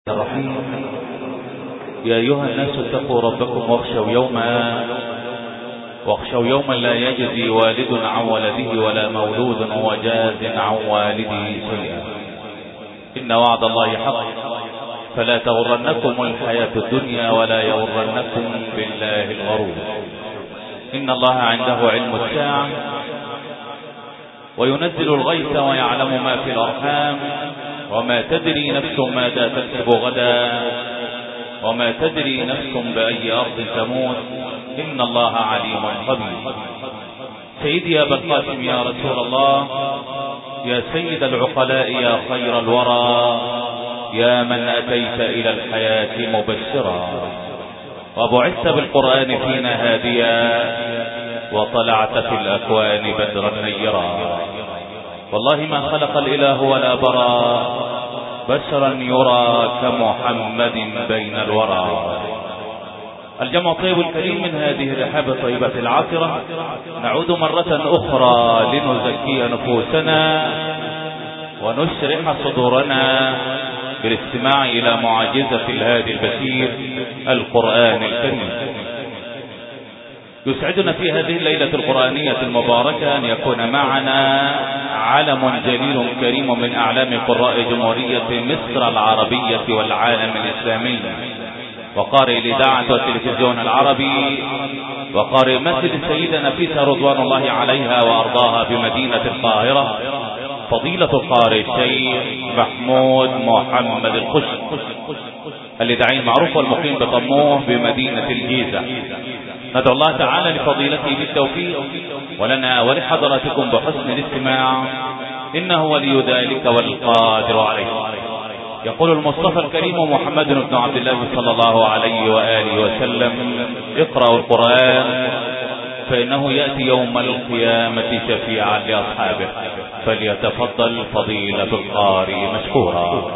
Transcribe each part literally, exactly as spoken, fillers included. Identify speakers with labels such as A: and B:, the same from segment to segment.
A: الرحيم. يا أيها الناس اتقوا ربكم واخشوا يوما واخشوا يوما لا يجزي والد عن ولده ولا مولود هو جاز عن والده شيئا. إن وعد الله حق فلا تغرنكم الحياة الدنيا ولا يغرنكم بالله الغرور. إن الله عنده علم الساعة وينزل الغيث ويعلم ما في الأرحام وما تدري نفس ماذا تكسب غدا وما تدري نفس بأي أرض تموت. إن الله عليم خبير. سيدي يا أبا القاسم يا رسول الله، يا سيد العقلاء، يا خير الورى، يا من أتيت إلى الحياة مبشرا وبعثت بالقرآن فينا هاديا وطلعت في الأكوان بدرا نيرا. والله ما خلق الإله ولا برى بشرا يرى كمحمد بين الورى. الجمع الطيب الكريم من هذه الرحاب الطيبة العاطرة، نعود مرة أخرى لنزكي نفوسنا ونشرح صدورنا بالاستماع إلى معجزة الهادي البشير القرآن الكريم. يسعدنا في هذه الليلة القرآنية المباركة أن يكون معنا علم جليل كريم من أعلام قراء جمهورية مصر العربية والعالم الإسلامي، وقارئ الإذاعة والتلفزيون العربي، وقارئ مسجد السيدة نفيسة رضوان الله عليها وأرضاها بمدينة القاهرة، فضيلة القارئ الشيخ محمود محمد الخشن الإذاعي المعروف والمقيم بطموح بمدينة الجيزة. ندعو الله تعالى لفضيلته بالتوفيق ولنا ولحضراتكم بحسن الاستماع، إنه ولي ذلك والقادر عليه. يقول المصطفى الكريم محمد بن عبد الله صلى الله عليه وآله وسلم: اقرأوا القرآن فإنه يأتي يوم القيامة شفيعا لأصحابه. فليتفضل فضيلة القارئ مشكورا.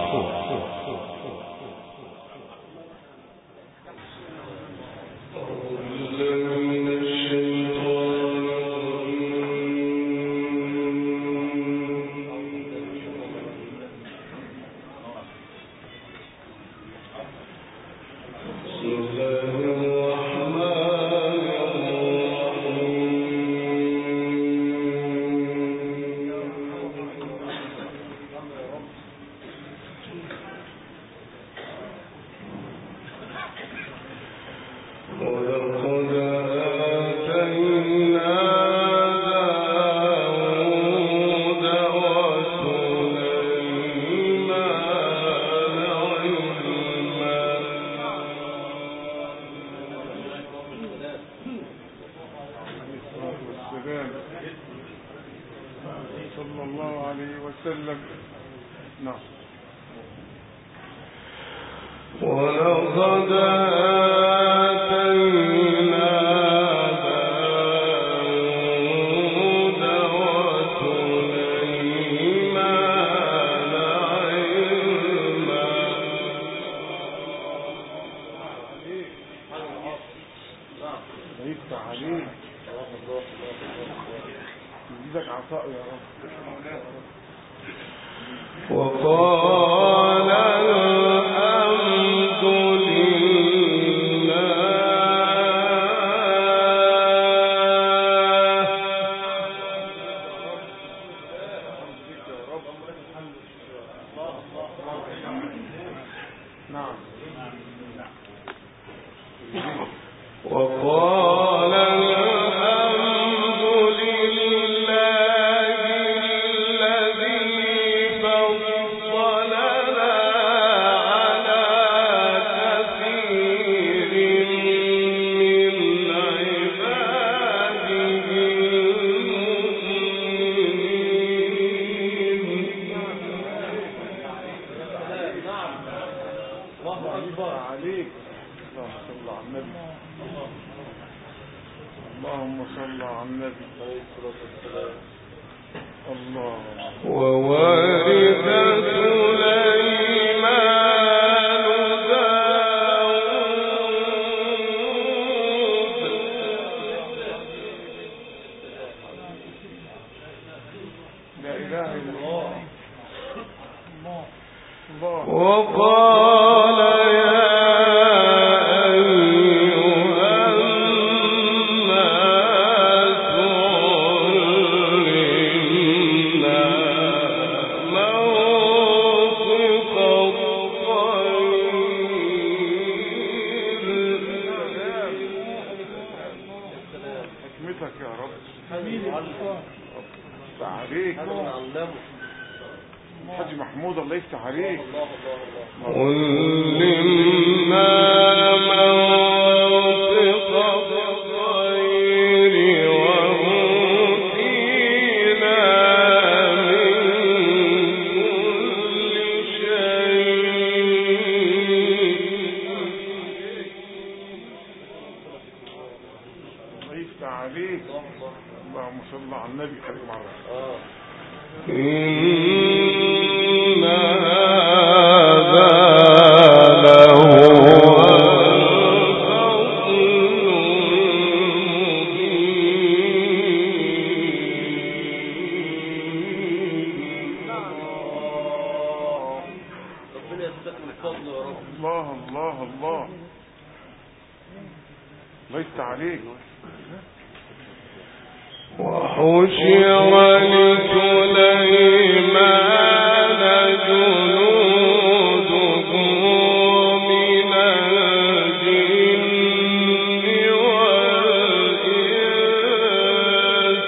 B: وقال حاج محمود الله يفتح عليك.
C: قل لنا منطق الطير وأوتينا من كل شيء.
B: الله يفتح عليك. اللهم صل على النبي. خليك مرة. الله الله الله الله يفتح عليك.
C: وحشر لسليمان جنوده من الجن والإنس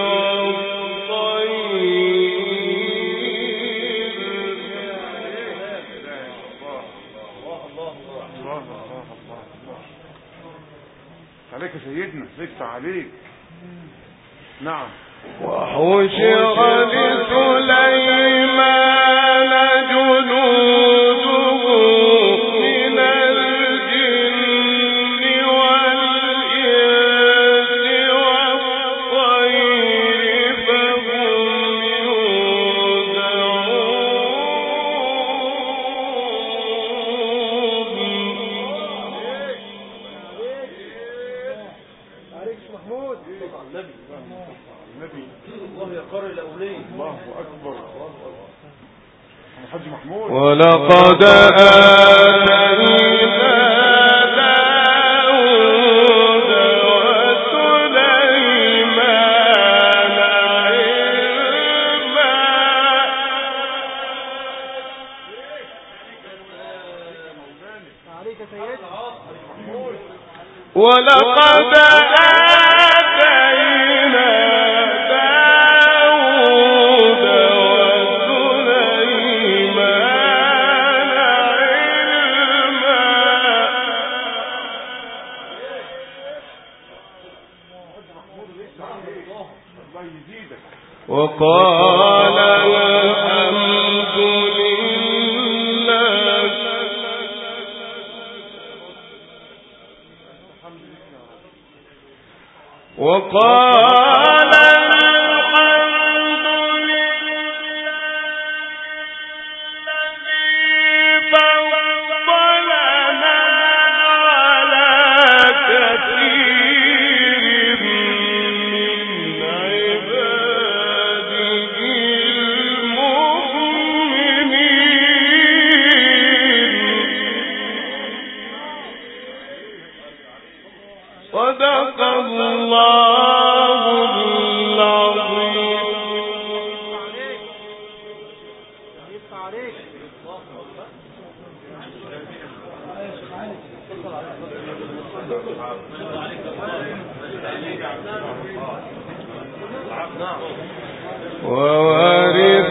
B: والطير. عليك يا سيدنا. ليس عليك. نعم.
C: وحشر لسليمان جنوده من الجن والإنس والطير فهم ولقد آتينا داود وسليمان علما. ولقد آتينا داود وسليمان علما. وقال الحمد لله وقال الحمد لله الذي فضلنا على كثير من عباده المؤمنين. صدق الله العظيم. وورث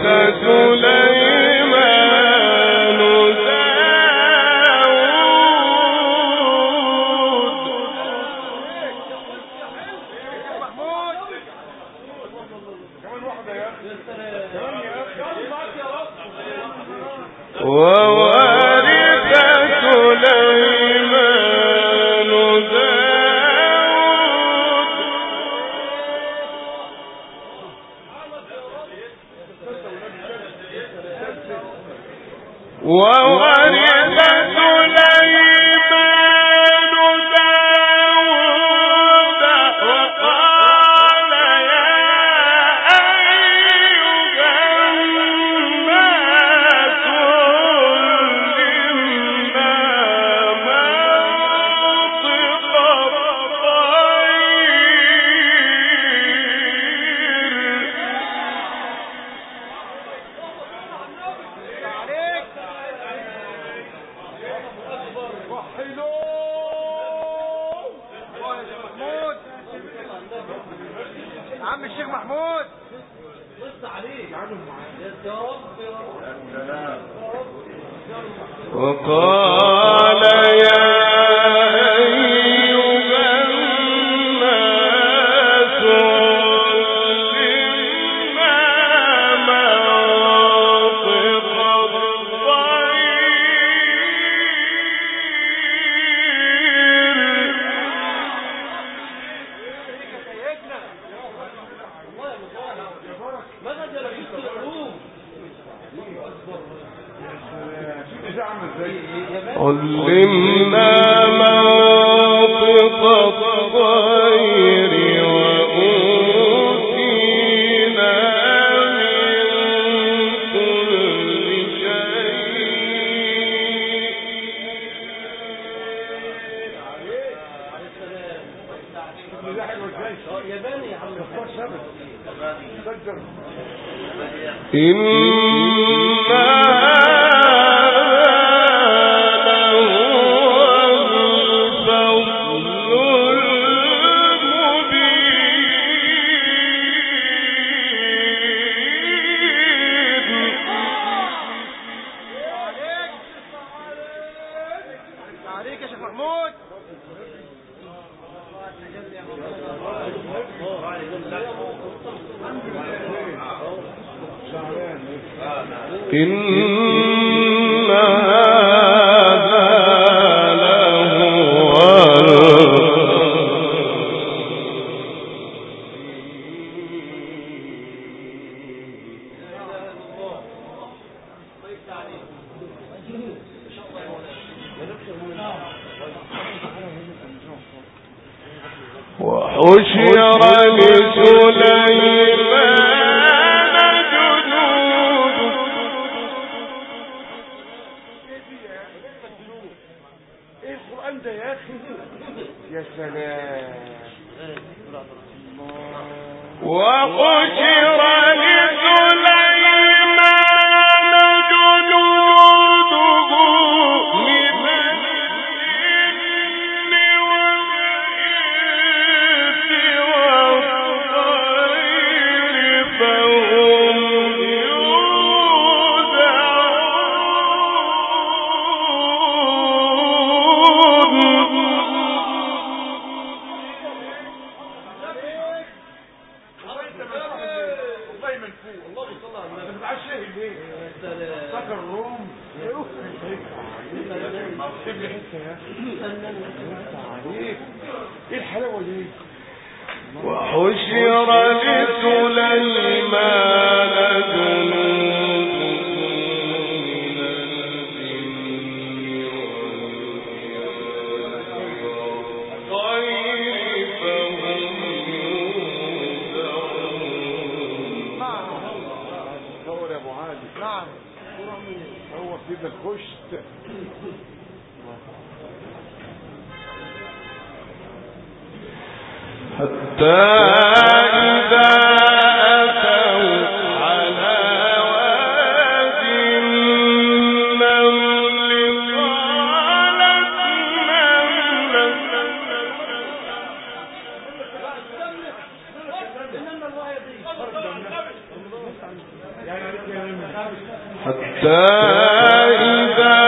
C: سليمان وورث سليمان داود وورث سليمان داود وقال يا أيها الناس علمنا منطق
D: عم الشيخ محمود
C: وقال يا علمنا منطق الطير وأوتينا من كل شيء إنا إن هذا لهو وحشر لسليمان جنوده.
B: ايه القرآن ده يا اخي؟ يا سلام.
C: وحشر لسليمان جنوده من الجن والإنس والطير فهم
B: ايه الحلاوه دي؟
C: وحشر لسليمان جنوده من الجن والطير فهم يوزعون.
B: تصور يا ابو علي. نعم هو كده الخشت.
C: حتى إذا أتوا على واد النمل قالت نملة حتى إذا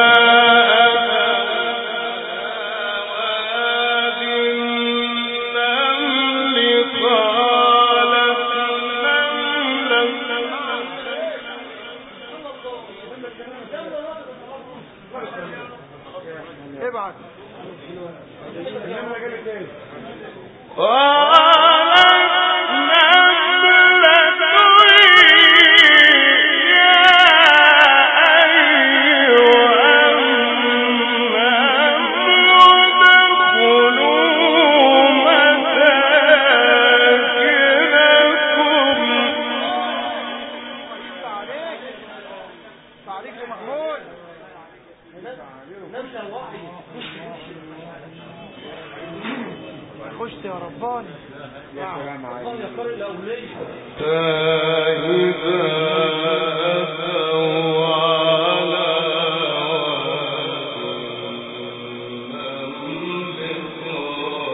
B: ابعت انما جابت ايه؟ خشت يا رباني. يا سلام عليك. يا قارئ الأولية.
C: إذا أتوا على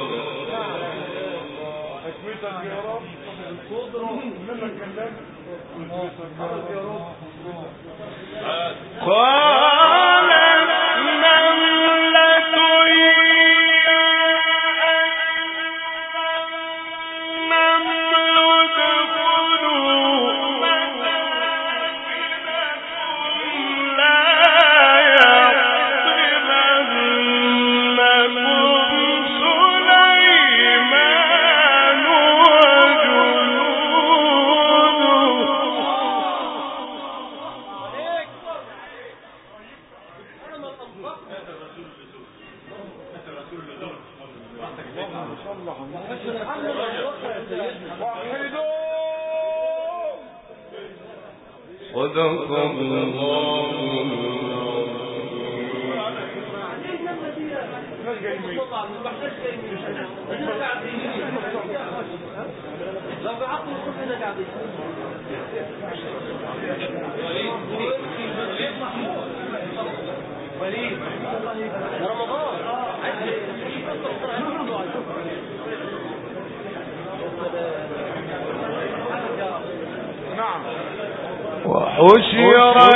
B: حكمتك يا رب القدرة منك كلام
C: وحشر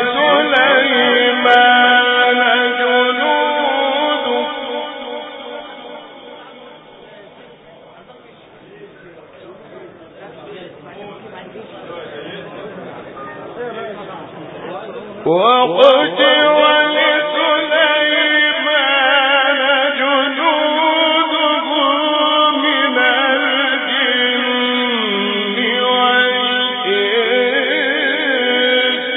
C: لسليمان جنوده وحشر لسليمان جنوده من الجن والإنس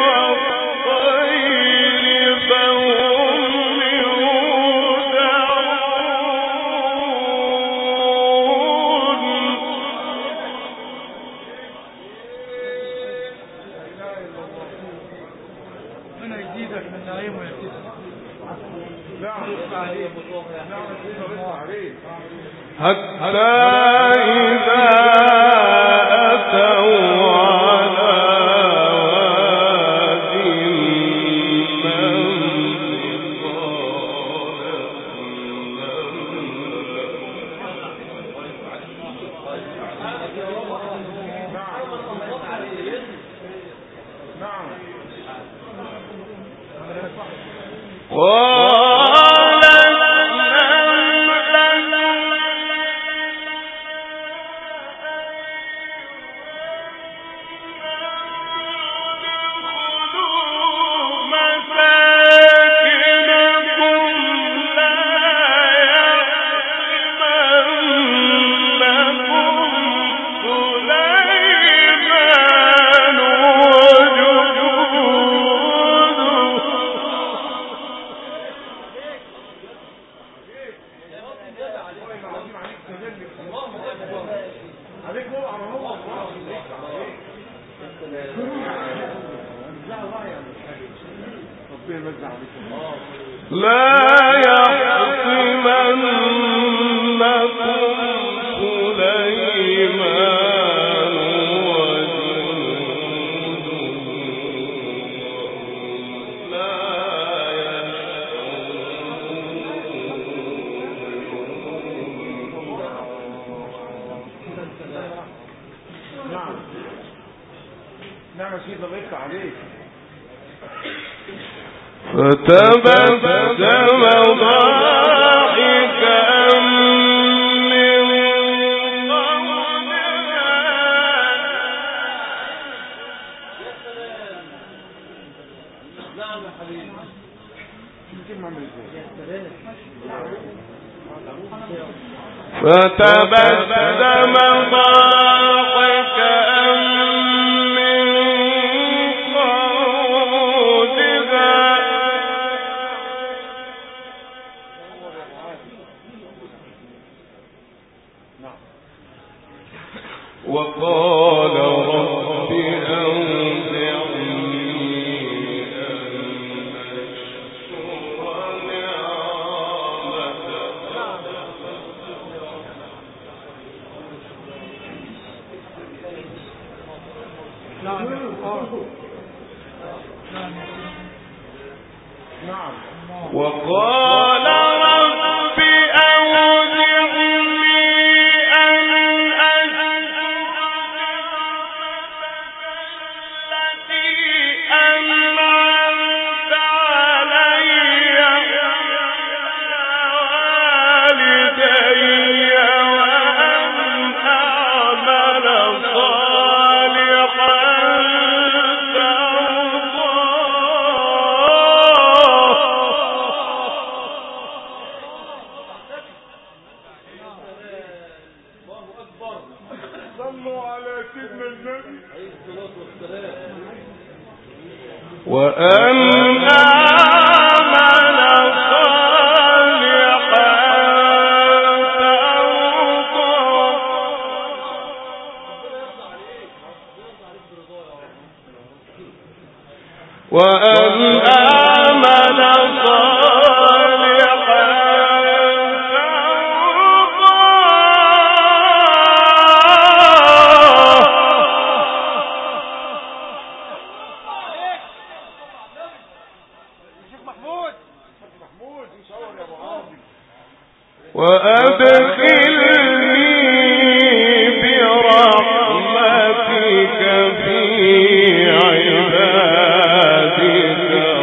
C: والطير فهم حتى إذا أتوا على وادي النمل لا يحطمنكم سليمان وجنوده لا يشعرون.
B: نعم نعم يا سيدي الله يفتح عليك.
C: فتبسم ضاحكا من قولها
B: نعم يا حبيبي
C: فتبسم ضاحكا من وقال رب أوزعني أن أشكر نعمتك. نعم وقال رب أوزعني أن أشكر وأن أعمل صالحا ترضاه وأن أعمل صالحا وأدخلني برحمتك في عبادك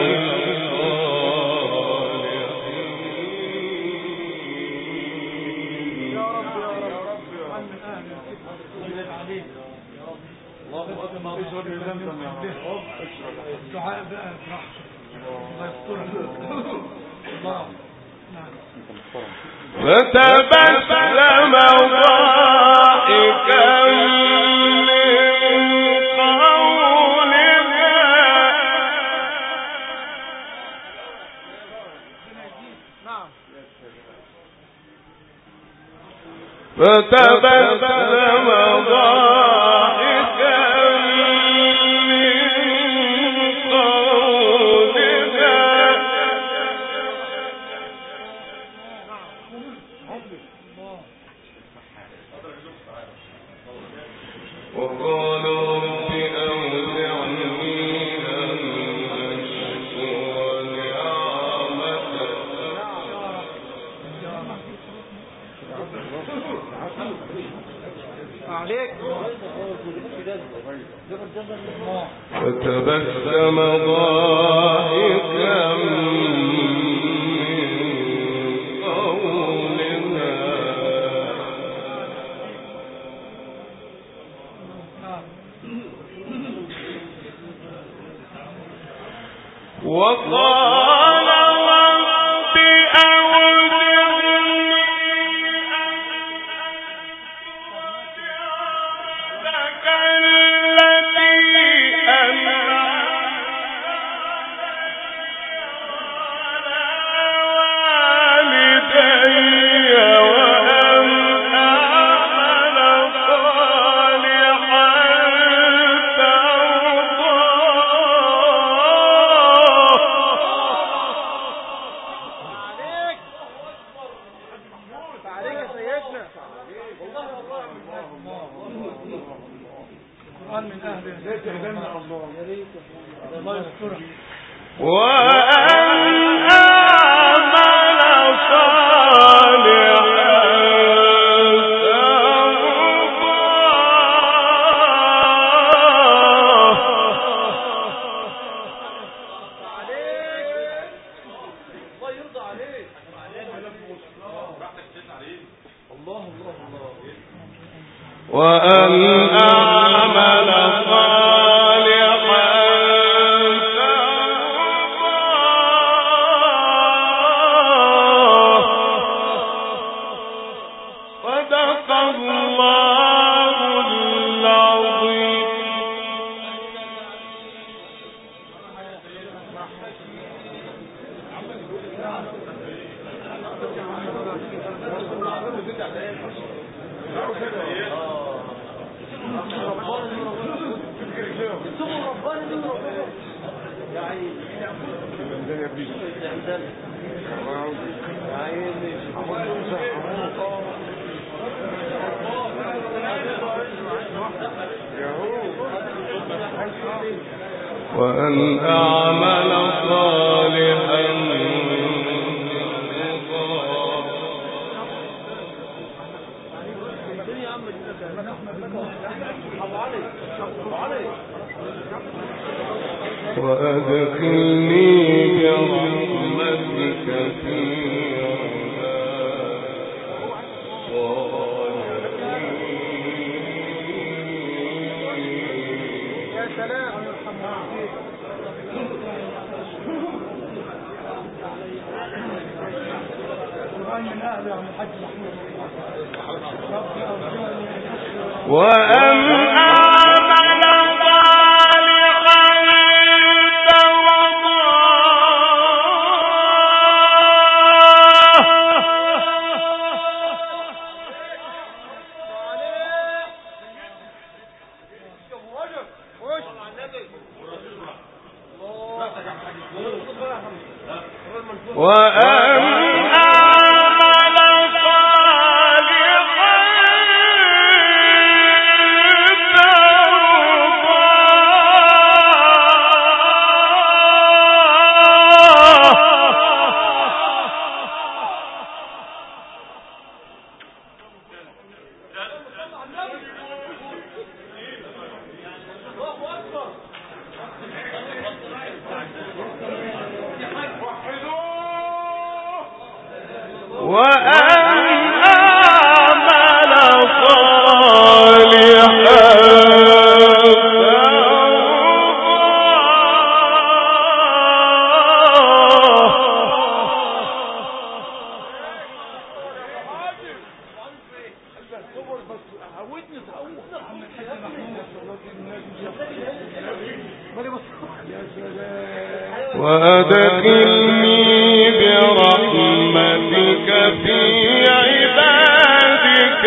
C: فتبسم ضاحكا من قولها فتبسم ضاحكا من قولها وقال رب أوزعني أن أشكر نعمتك فتبسم ضاحكا وقال رب أوزعني نعمتك التي أنعمت على والدي وأن أعمل صالحا وأن أعمل صالحا وأن أعمل صالحا صدق الله العظيم. وأن أعمل صالحا وأدخلني برحمتك في وأن أعمل وأدخلني برحمتك في عبادك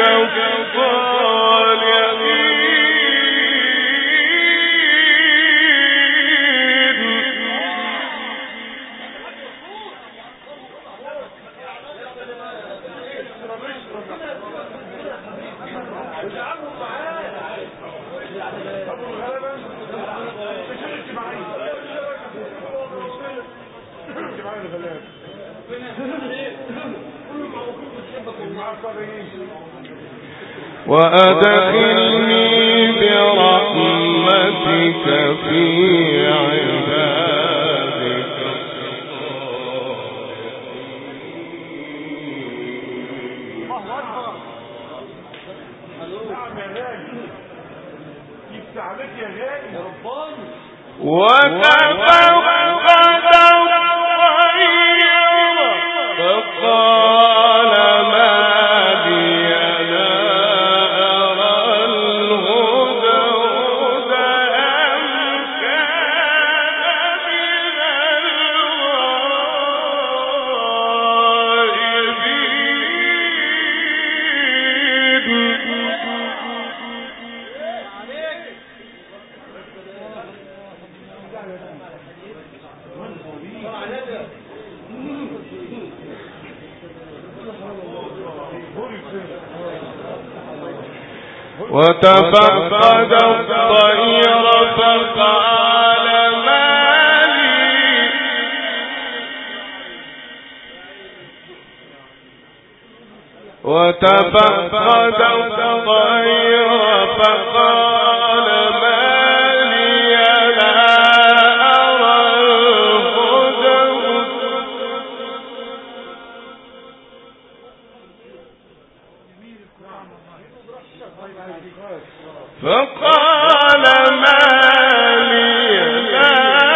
C: وأدخلني برحمتك في عبادك وتفقد الطير فقال ما لي لا أرى الهدهد أم كان من وتفقد الطير فقال ما لي وتفقد الطير فقال ما لي لا أرى الهدهد فقال ما لي لا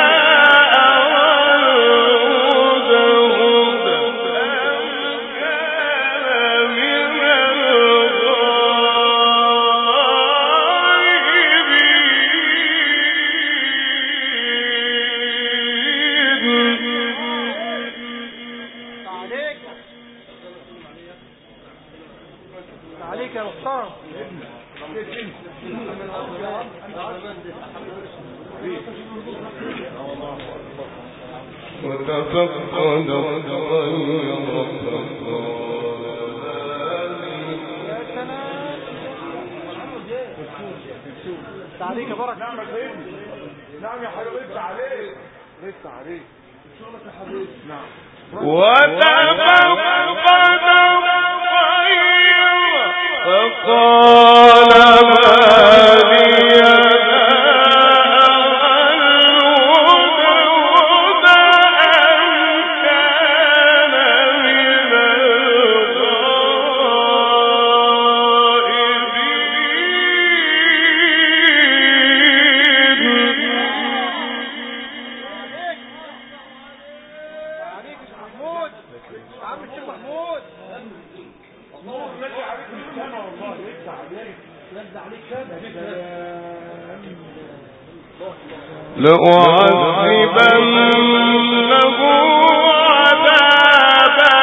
C: أرى الهدهد أم كان من الغائبين.
D: عليك يا محترم.
C: وتفقد الطير
D: عليك يا بركة.
B: نعم يا سيدي. نعم يا حبيبي لسه عليك لسه عليك شغلك يا حبيبي. نعم
C: وتفقد الطير فقال ما لي لأعذبنه عذابا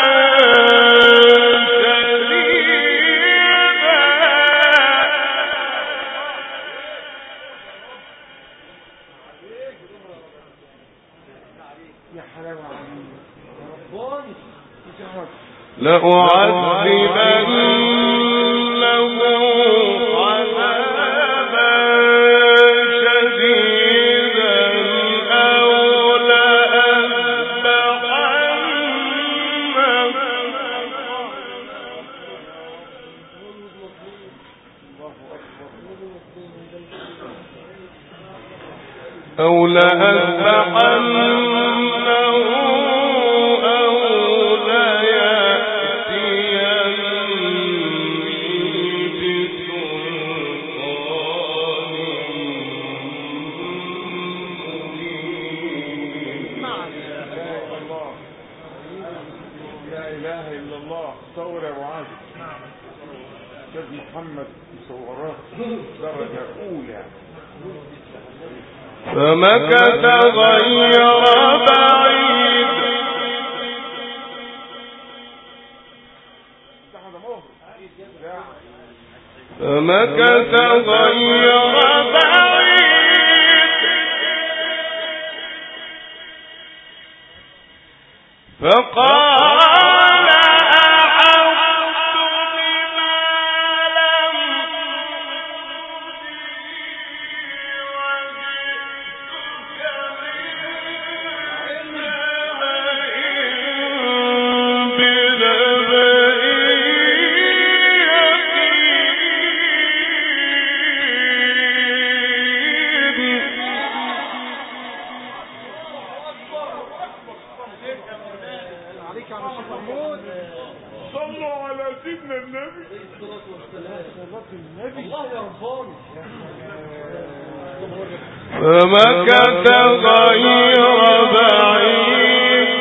C: شديدا
B: يا حلاوة يا ربنا
C: أو لأذبحنه
B: محمد مصورات درجة أولى.
C: فمكث غير بعيد فمكث غير بعيد فقال فمكث غير بعيد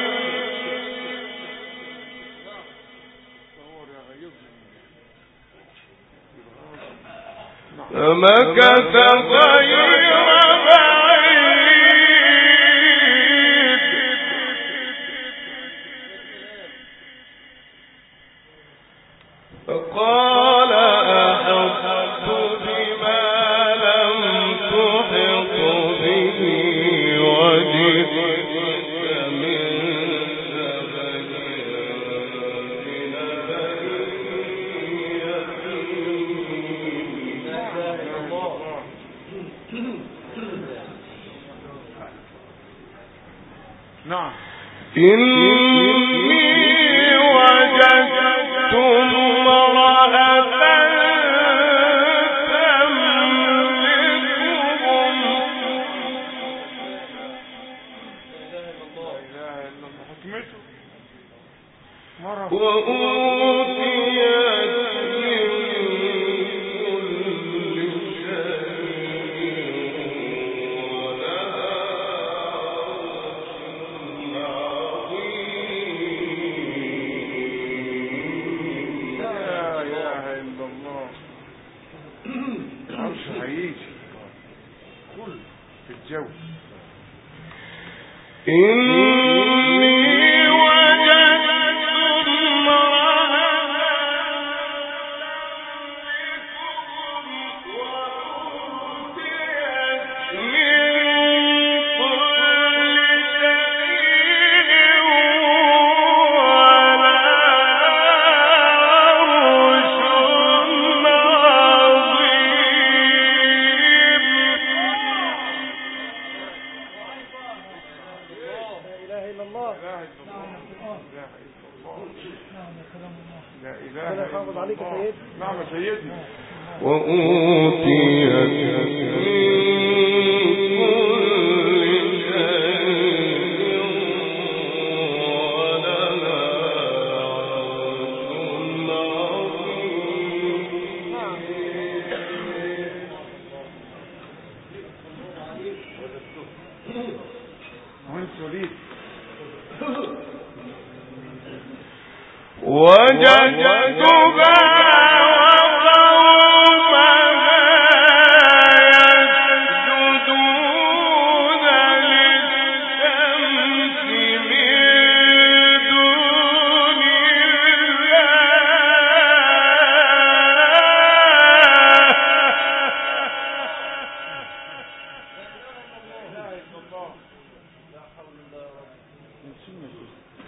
C: فمكث غير بعيد فقال أحط بما لم تحط به وجئتك من سبأ بنبأ
B: نعم.
C: إني وجدت امرأة تملكهم وأوتيت من كل شيء ولها عرش عظيم.
B: لا إله إلا الله. عرش هيجي في الجو.
C: إني وجدت امرأة تملكهم وأوتيت من كل شيء ولها عرش
B: لا إله إلا الله. نعم سيدنا.
C: وأوتيت من كل شيء ولها عرش عظيم. وجدتها وقومها يسجدون للشمس من دون الله.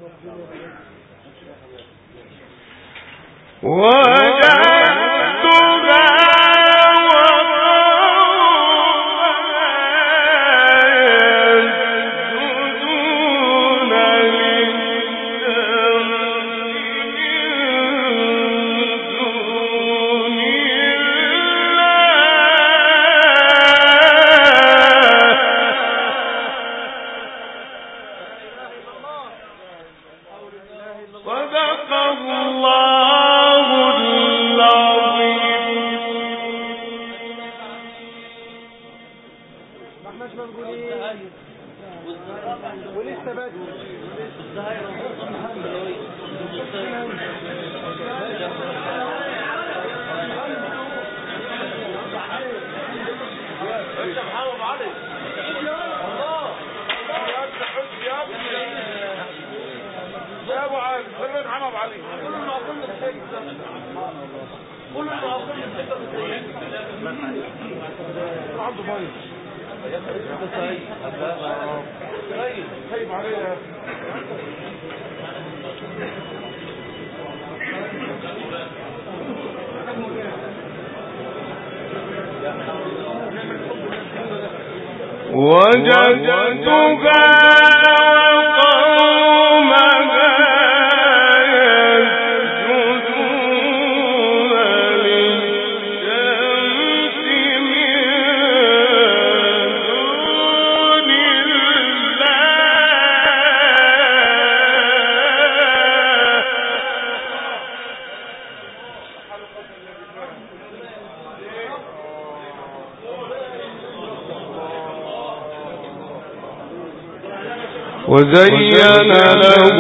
C: وزين لهم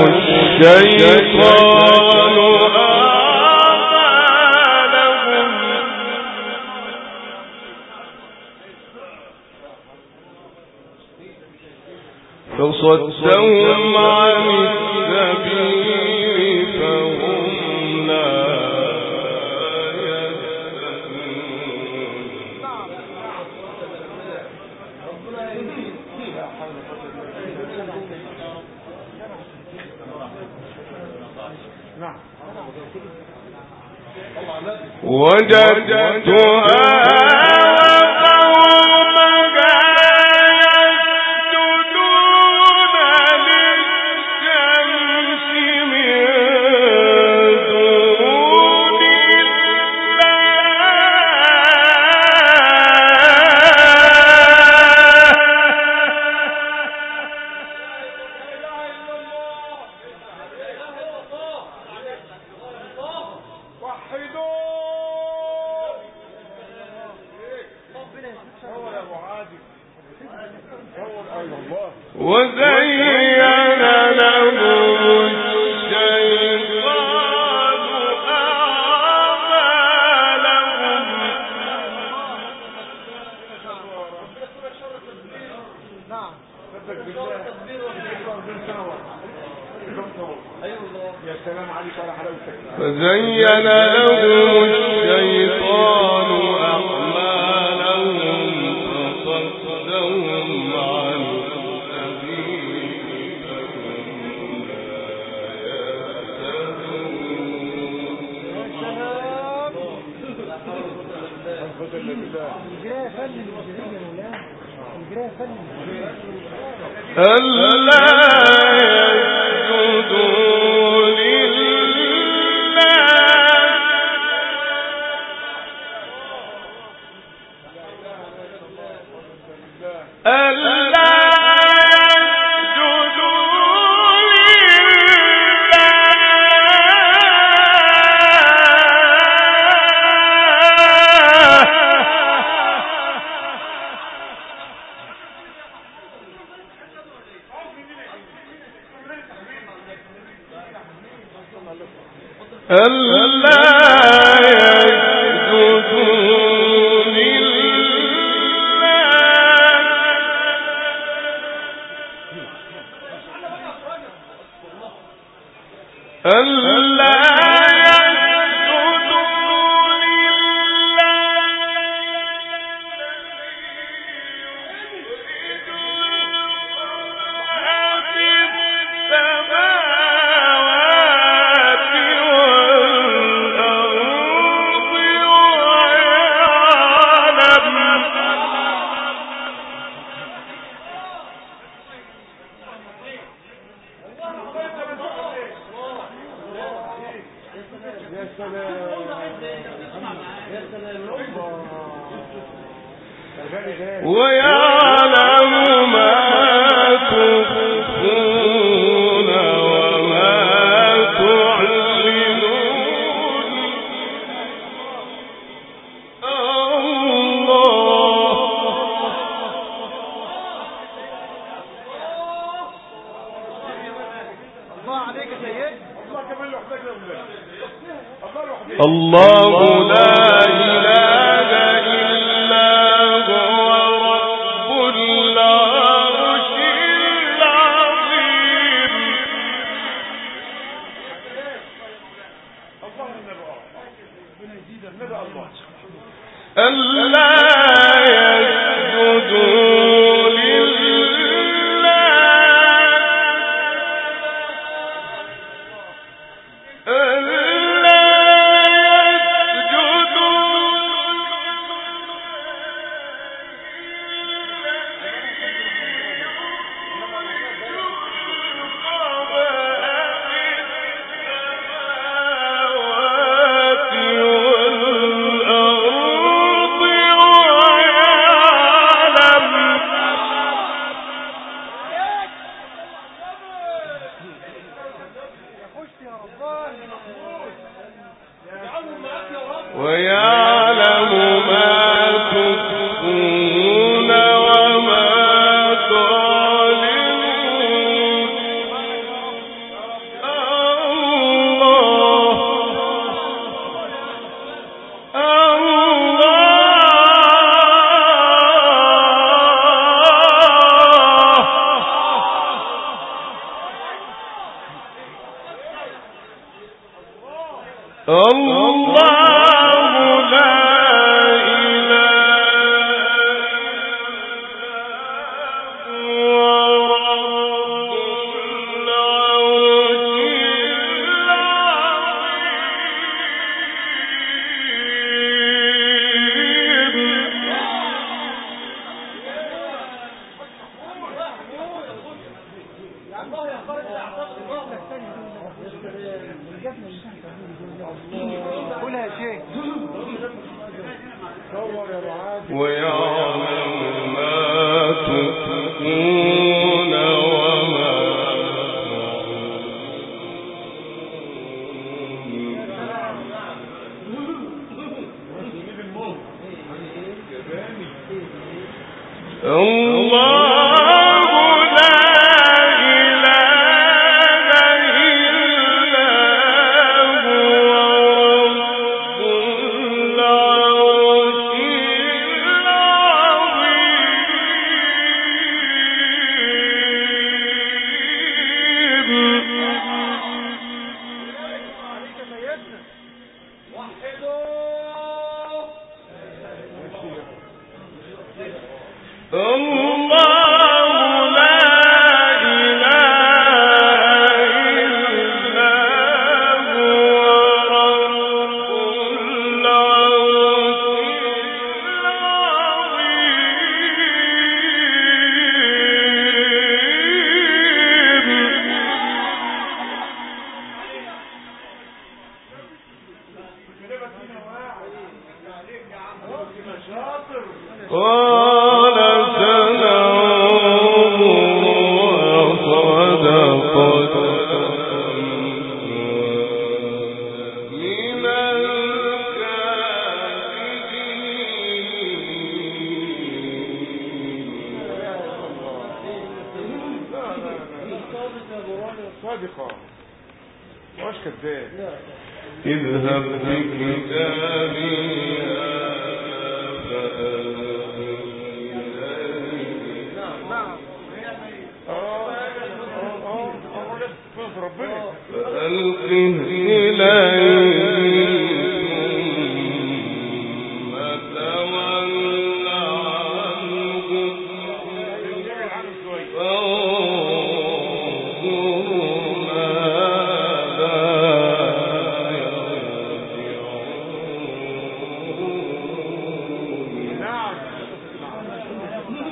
C: الشيطان أعمالهم فصدهم عن السبيل فهم لا وجدتها وقومها يسجدون للشمس من دون وزين لهم الشيطان أعمالهم فزين لهم الشيطان أعمالهم فصدهم عن ألا يسجدوا لله ألا ألا يسجدوا لله ألا يسجدوا لله
B: يا سلام يا سلام
C: ويعلم ما تخفون وما تعلنون الله لا إله إلا هو رب العرش العظيم. ألا يسجدوا لله ويعلم ما تخفون وما تعلنون. الله الله لا ويعلم ما تخفون وما اذهب بكتابي فألقه إليه ثم تول عنه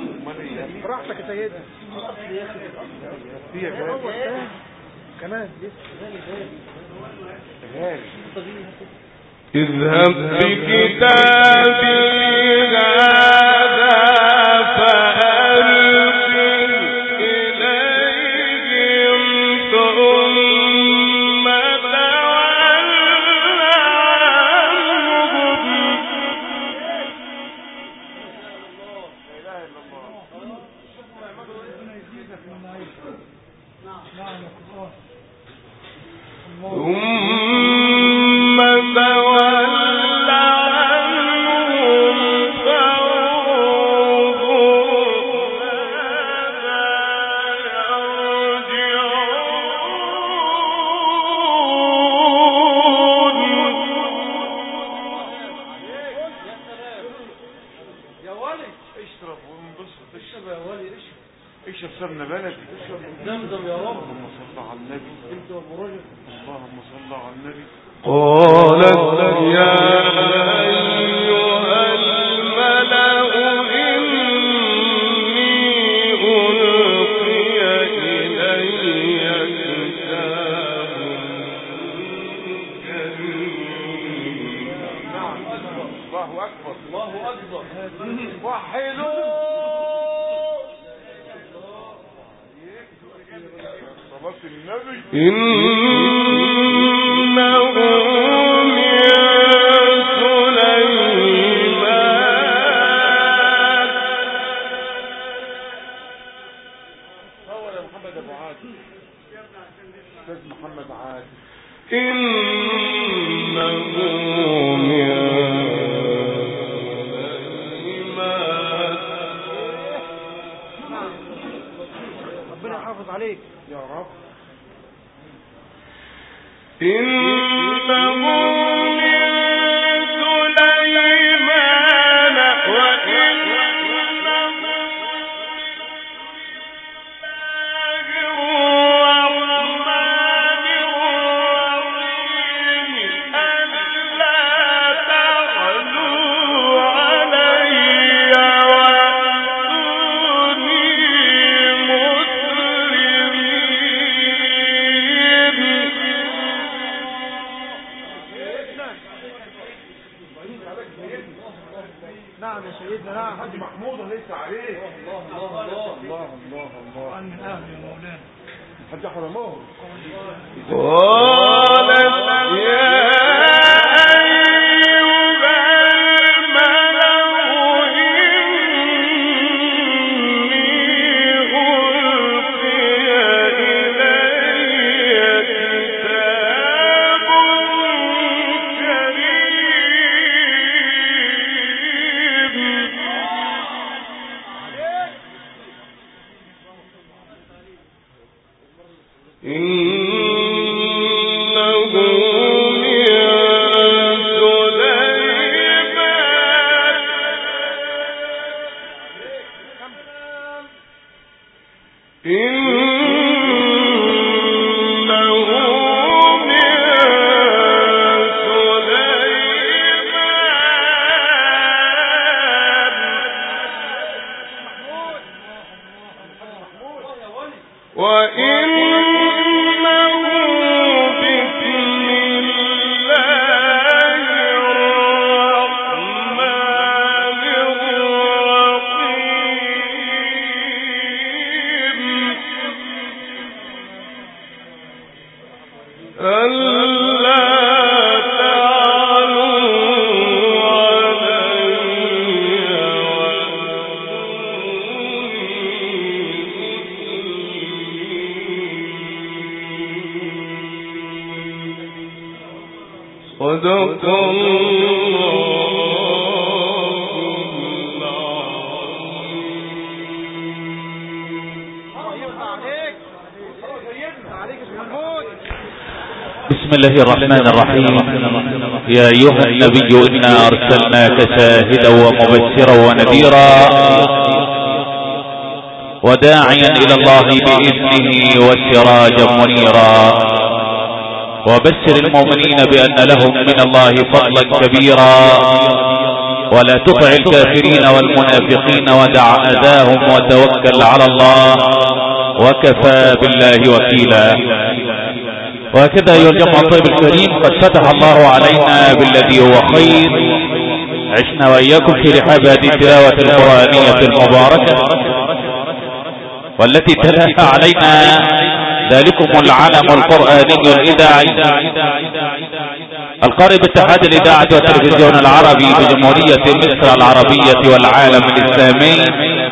D: براحتك يا سيدنا. كمان لسه
C: اذهب بكتابي هذا فألقه إليهم ثم تول عنهم ثم تول عنهم فانظر ماذا يرجعون.
B: يا ولي اشرب وانبسط. اشرب يا ولي اشرب. اشرب سمنة بلدي. اشرب زمزم يا رب. اللهم صل على النبي. انت ابو رجل. اللهم صل على النبي.
C: قالت يا أيها الملأ إني ألقي إلي كتاب كريم.
B: الله أكبر. الله أكبر. وحدوا صلاة النبي. إنه محمد عادل.
C: إنه من
D: ربنا يحافظ عليك
B: يا رب.
C: إنه من سليمان وإنه
D: نعم يا سيدنا. نعم
B: حاج محمود ليس عليه. الله الله الله الله الله الله.
D: عن من أهل يا مولانا.
B: حاج حرمه.
C: قالت يا أيها الملأ إني ألقي إلي كتاب كريم. إنه من سليمان إنه من سليمان وإنه بسم الله الرحمن الرحيم. ألا تعلوا علي صدق
A: بسم الله الرحمن الرحيم. يا أيها النبي إنا أرسلناك شاهدا ومبشرا ونذيرا وداعيا إلى الله بإذنه وسراجا منيرا وبشر المؤمنين بأن لهم من الله فضلا كبيرا ولا تطع الكافرين والمنافقين ودع أذاهم وتوكل على الله وكفى بالله وكيلا. وهكذا أيها الجمع الطيب الكريم قد فتح الله علينا بالذي هو خير. عشنا وإياكم في رحاب هذه التلاوة القرآنية المباركة، والتي تلاها علينا ذلكم العلم القرآني الإذاعي القارئ باتحاد الإذاعة والتلفزيون العربي بجمهورية مصر العربية والعالم الإسلامي،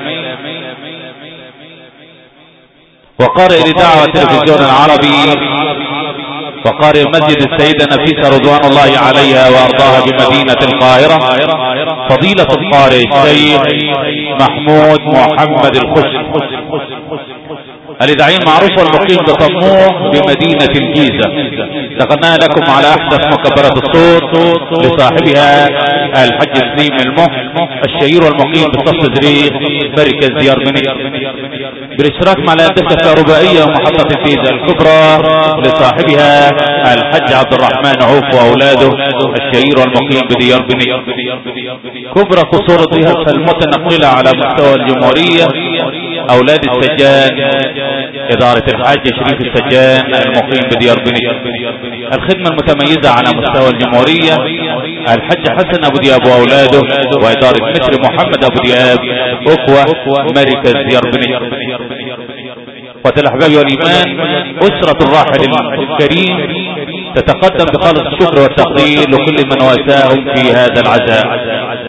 A: وقارئ الإذاعة والتلفزيون العربي وقارئ مسجد السيدة نفيسة رضوان الله عليها وأرضاها بمدينة القاهرة فضيلة القارئ الشيخ محمود محمد الخشن الإذاعي المعروف والمقيم بطموح بمدينة الجيزة. نقلنا لكم على أحدث مكبرات الصوت لصاحبها الحج سليم المح الشهير والمقيم بصف دريق مركز ديار بني، بالاشتراك مع الهندسة الكهربائية ومحطة الجيزة الكبرى لصاحبها الحج عبد الرحمن عوف وأولاده الشهير والمقيم بديار بني. كبرى قصور الضيافة المتنقلة على مستوى الجمهورية أولاد السجان إدارة الحاج شريف السجان المقيم بديار بني. الخدمة المتميزة على مستوى الجمهورية الحج حسن أبو دياب وأولاده وإدارة مصر محمد أبو دياب أخوة مركز ديار بني. والأحباب والإيمان أسرة الراحل الكريم تتقدم بخالص الشكر والتقدير لكل من واساهم في هذا العزاء.